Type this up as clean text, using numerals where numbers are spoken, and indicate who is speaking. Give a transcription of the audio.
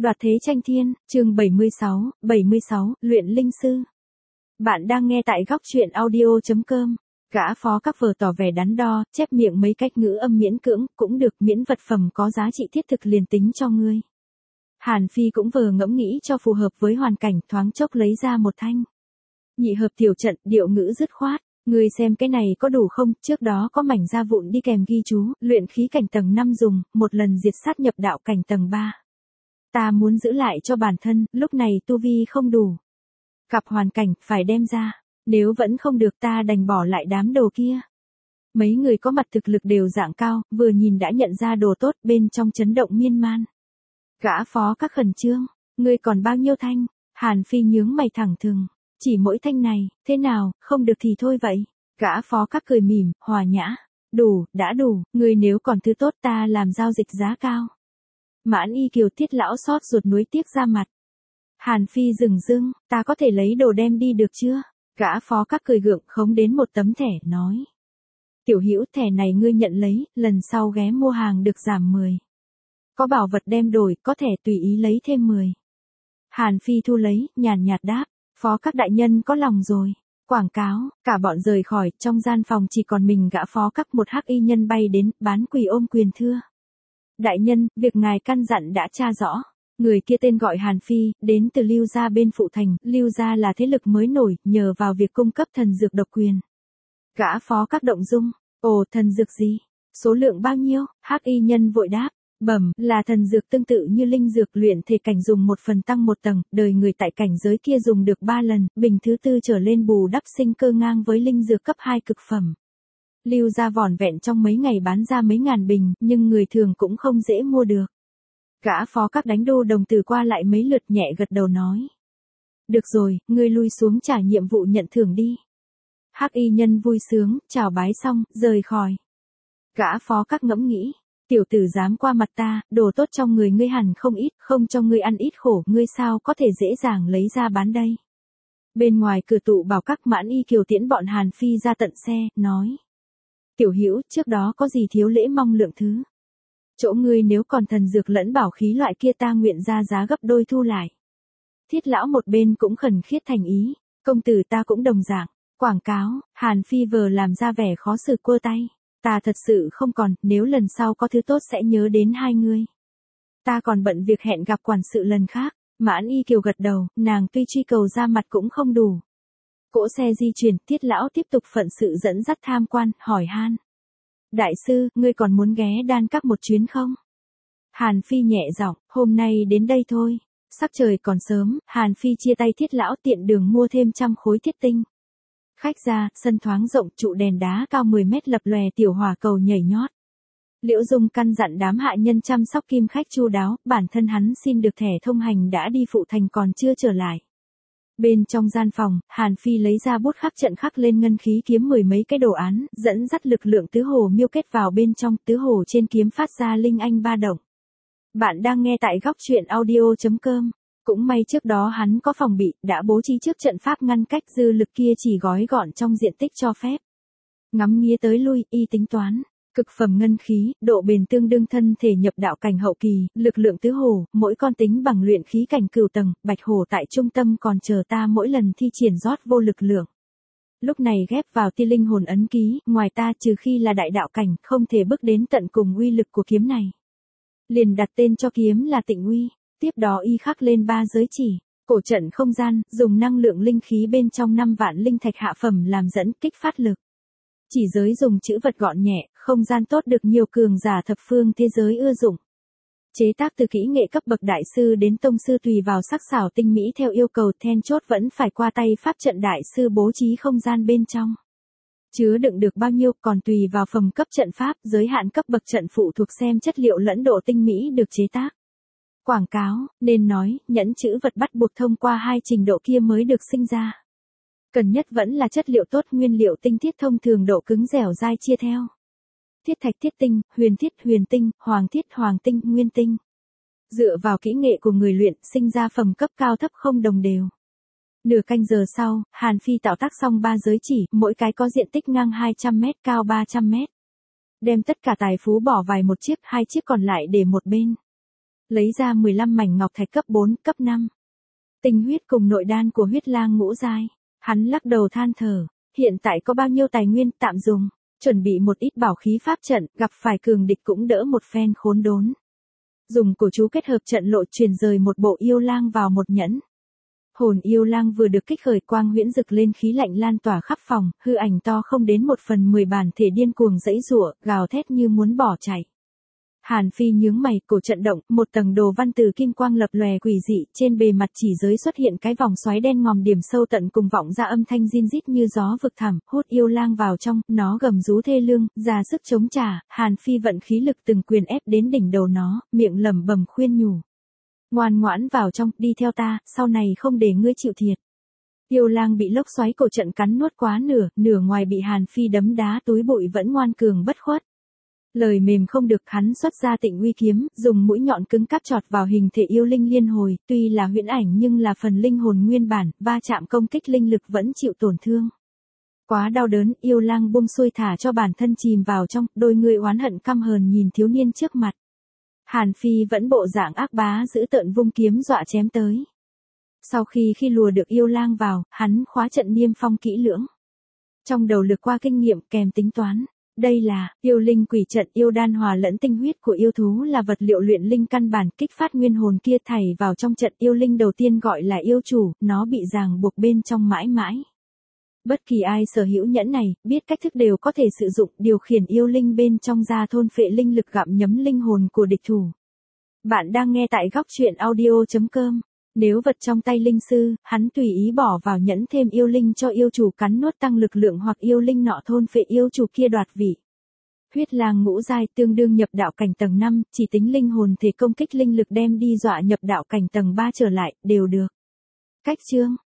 Speaker 1: Đoạt thế tranh thiên, chương 76, luyện linh sư. Bạn đang nghe tại góc truyện audio.com. Gã phó các vờ tỏ vẻ đắn đo, chép miệng mấy cách ngữ âm miễn cưỡng, cũng được, miễn vật phẩm có giá trị thiết thực liền tính cho ngươi. Hàn Phi cũng vờ ngẫm nghĩ cho phù hợp với hoàn cảnh, thoáng chốc lấy ra một thanh nhị hợp tiểu trận, điệu ngữ dứt khoát. Ngươi xem cái này có đủ không, trước đó có mảnh da vụn đi kèm ghi chú, luyện khí cảnh tầng 5 dùng, một lần diệt sát nhập đạo cảnh tầng 3. Ta muốn giữ lại cho bản thân, lúc này tu vi không đủ. Gặp hoàn cảnh, phải đem ra. Nếu vẫn không được ta đành bỏ lại đám đồ kia. Mấy người có mặt thực lực đều dạng cao, vừa nhìn đã nhận ra đồ tốt, bên trong chấn động miên man. Gã phó các khẩn trương, ngươi còn bao nhiêu thanh? Hàn Phi nhướng mày thẳng thừng, chỉ mỗi thanh này, thế nào, không được thì thôi vậy. Gã phó các cười mỉm, hòa nhã, đủ, đã đủ, ngươi nếu còn thứ tốt ta làm giao dịch giá cao. Mãn Y Kiều Tiết lão xót ruột nuối tiếc ra mặt. Hàn Phi dừng dưng, ta có thể lấy đồ đem đi được chưa? Gã phó các cười gượng khống đến một tấm thẻ, nói. Tiểu Hữu, thẻ này ngươi nhận lấy, lần sau ghé mua hàng được giảm 10. Có bảo vật đem đổi, có thể tùy ý lấy thêm 10. Hàn Phi thu lấy, nhàn nhạt đáp, phó các đại nhân có lòng rồi. Quảng cáo, cả bọn rời khỏi, trong gian phòng chỉ còn mình gã phó các, một hắc y nhân bay đến, bán quỳ ôm quyền thưa. Đại nhân, việc ngài căn dặn đã tra rõ. Người kia tên gọi Hàn Phi, đến từ Lưu Gia bên Phụ Thành. Lưu Gia là thế lực mới nổi, nhờ vào việc cung cấp thần dược độc quyền. Gã phó các động dung, ồ, thần dược gì? Số lượng bao nhiêu? Hắc y nhân vội đáp, bẩm, là thần dược tương tự như linh dược, luyện thể cảnh dùng 1 phần tăng 1 tầng, đời người tại cảnh giới kia dùng được 3 lần, bình thứ 4 trở lên bù đắp sinh cơ ngang với linh dược cấp 2 cực phẩm. Lưu Gia vỏn vẹn trong mấy ngày bán ra mấy ngàn bình, nhưng người thường cũng không dễ mua được. Gã phó các đánh đô đồng tử qua lại mấy lượt, nhẹ gật đầu nói. Được rồi, ngươi lui xuống trả nhiệm vụ nhận thưởng đi. Hắc y nhân vui sướng, chào bái xong, rời khỏi. Gã phó các ngẫm nghĩ, tiểu tử dám qua mặt ta, đồ tốt trong người ngươi hẳn không ít, không cho ngươi ăn ít khổ, ngươi sao có thể dễ dàng lấy ra bán đây. Bên ngoài cửa tụ bảo các, Mãn Y Kiều tiễn bọn Hàn Phi ra tận xe, nói. Tiểu Hữu, trước đó có gì thiếu lễ mong lượng thứ. Chỗ ngươi nếu còn thần dược lẫn bảo khí loại kia ta nguyện ra giá gấp đôi thu lại. Thiết lão một bên cũng khẩn khiết thành ý, công tử ta cũng đồng dạng. Quảng cáo, Hàn Phi vờ làm ra vẻ khó xử quơ tay. Ta thật sự không còn, nếu lần sau có thứ tốt sẽ nhớ đến hai ngươi. Ta còn bận việc hẹn gặp quản sự lần khác. Mãn Y Kiều gật đầu, nàng tuy truy cầu ra mặt cũng không đủ. Cỗ xe di chuyển, Thiết lão tiếp tục phận sự dẫn dắt tham quan, hỏi han. Đại sư, ngươi còn muốn ghé Đan Các một chuyến không? Hàn Phi nhẹ giọng, hôm nay đến đây thôi. Sắc trời còn sớm, Hàn Phi chia tay Thiết lão, tiện đường mua thêm 100 khối thiết tinh. Khách ra, sân thoáng rộng, trụ đèn đá cao 10 mét lập lòe, tiểu hỏa cầu nhảy nhót. Liễu Dung căn dặn đám hạ nhân chăm sóc kim khách chu đáo, bản thân hắn xin được thẻ thông hành đã đi Phụ Thành còn chưa trở lại. Bên trong gian phòng, Hàn Phi lấy ra bút khắc trận khắc lên ngân khí kiếm 10 mấy cái đồ án, dẫn dắt lực lượng tứ hồ miêu kết vào bên trong, tứ hồ trên kiếm phát ra linh anh ba động. Bạn đang nghe tại góc truyện audio.com. Cũng may trước đó hắn có phòng bị, đã bố trí trước trận pháp ngăn cách, dư lực kia chỉ gói gọn trong diện tích cho phép. Ngắm nghía tới lui, y tính toán. Cực phẩm ngân khí, độ bền tương đương thân thể nhập đạo cảnh hậu kỳ, lực lượng tứ hồ, mỗi con tính bằng luyện khí cảnh cửu tầng, bạch hồ tại trung tâm còn chờ ta mỗi lần thi triển rót vô lực lượng. Lúc này ghép vào tia linh hồn ấn ký, ngoài ta trừ khi là đại đạo cảnh, không thể bước đến tận cùng uy lực của kiếm này. Liền đặt tên cho kiếm là Tịnh Uy, tiếp đó y khắc lên 3 giới chỉ, cổ trận không gian, dùng năng lượng linh khí bên trong 5 vạn linh thạch hạ phẩm làm dẫn, kích phát lực. Chỉ giới dùng chữ vật gọn nhẹ, không gian tốt được nhiều cường giả thập phương thế giới ưa dụng. Chế tác từ kỹ nghệ cấp bậc đại sư đến tông sư tùy vào sắc xảo tinh mỹ theo yêu cầu, then chốt vẫn phải qua tay pháp trận đại sư bố trí không gian bên trong. Chứa đựng được bao nhiêu còn tùy vào phẩm cấp trận pháp, giới hạn cấp bậc trận phụ thuộc xem chất liệu lẫn độ tinh mỹ được chế tác. Quảng cáo, nên nói, nhẫn chữ vật bắt buộc thông qua 2 trình độ kia mới được sinh ra. Cần nhất vẫn là chất liệu tốt, nguyên liệu tinh thiết thông thường độ cứng dẻo dai chia theo. Thiết thạch thiết tinh, huyền tinh, hoàng tinh, nguyên tinh. Dựa vào kỹ nghệ của người luyện, sinh ra phẩm cấp cao thấp không đồng đều. Nửa canh giờ sau, Hàn Phi tạo tác xong 3 giới chỉ, mỗi cái có diện tích ngang 200 mét, cao 300 mét. Đem tất cả tài phú bỏ vài một chiếc, 2 chiếc còn lại để một bên. Lấy ra 15 mảnh ngọc thạch cấp 4, cấp 5. Tinh huyết cùng nội đan của huyết lang ngũ giai. Hắn lắc đầu than thở, hiện tại có bao nhiêu tài nguyên tạm dùng, chuẩn bị một ít bảo khí pháp trận, gặp phải cường địch cũng đỡ một phen khốn đốn. Dùng cổ chú kết hợp trận lộ truyền rời một bộ yêu lang vào một nhẫn. Hồn yêu lang vừa được kích khởi, quang huyễn rực lên, khí lạnh lan tỏa khắp phòng, hư ảnh to không đến 1/10 bản thể điên cuồng giãy giụa, gào thét như muốn bỏ chạy. Hàn Phi nhướng mày, cổ trận động, một tầng đồ văn từ kim quang lập lòe quỷ dị, trên bề mặt chỉ giới xuất hiện cái vòng xoáy đen ngòm điểm sâu tận cùng vọng ra âm thanh rin rít như gió vực thẳm, hút yêu lang vào trong, nó gầm rú thê lương, ra sức chống trả, Hàn Phi vận khí lực từng quyền ép đến đỉnh đầu nó, miệng lẩm bẩm khuyên nhủ. Ngoan ngoãn vào trong, đi theo ta, sau này không để ngươi chịu thiệt. Yêu lang bị lốc xoáy cổ trận cắn nuốt quá nửa ngoài bị Hàn Phi đấm đá túi bụi vẫn ngoan cường bất khuất. Lời mềm không được, hắn xuất ra Tịnh Uy kiếm, dùng mũi nhọn cứng cáp chọt vào hình thể yêu linh liên hồi, tuy là huyễn ảnh nhưng là phần linh hồn nguyên bản, va chạm công kích linh lực vẫn chịu tổn thương. Quá đau đớn, yêu lang buông xuôi thả cho bản thân chìm vào trong, đôi người oán hận căm hờn nhìn thiếu niên trước mặt. Hàn Phi vẫn bộ dạng ác bá giữ tợn vung kiếm dọa chém tới. Sau khi lùa được yêu lang vào, hắn khóa trận niêm phong kỹ lưỡng. Trong đầu lược qua kinh nghiệm kèm tính toán. Đây là yêu linh quỷ trận, yêu đan hòa lẫn tinh huyết của yêu thú là vật liệu luyện linh căn bản, kích phát nguyên hồn kia thảy vào trong trận. Yêu linh đầu tiên gọi là yêu chủ, nó bị ràng buộc bên trong mãi mãi. Bất kỳ ai sở hữu nhẫn này, biết cách thức đều có thể sử dụng, điều khiển yêu linh bên trong ra thôn phệ linh lực, gặm nhấm linh hồn của địch thủ. Bạn đang nghe tại góc truyện audio.com. Nếu vật trong tay linh sư, hắn tùy ý bỏ vào nhẫn thêm yêu linh cho yêu chủ cắn nuốt tăng lực lượng, hoặc yêu linh nọ thôn phệ yêu chủ kia đoạt vị. Huyết lang ngũ giai tương đương nhập đạo cảnh tầng 5, chỉ tính linh hồn thể công kích linh lực đem đi dọa nhập đạo cảnh tầng 3 trở lại, đều được. Cách chương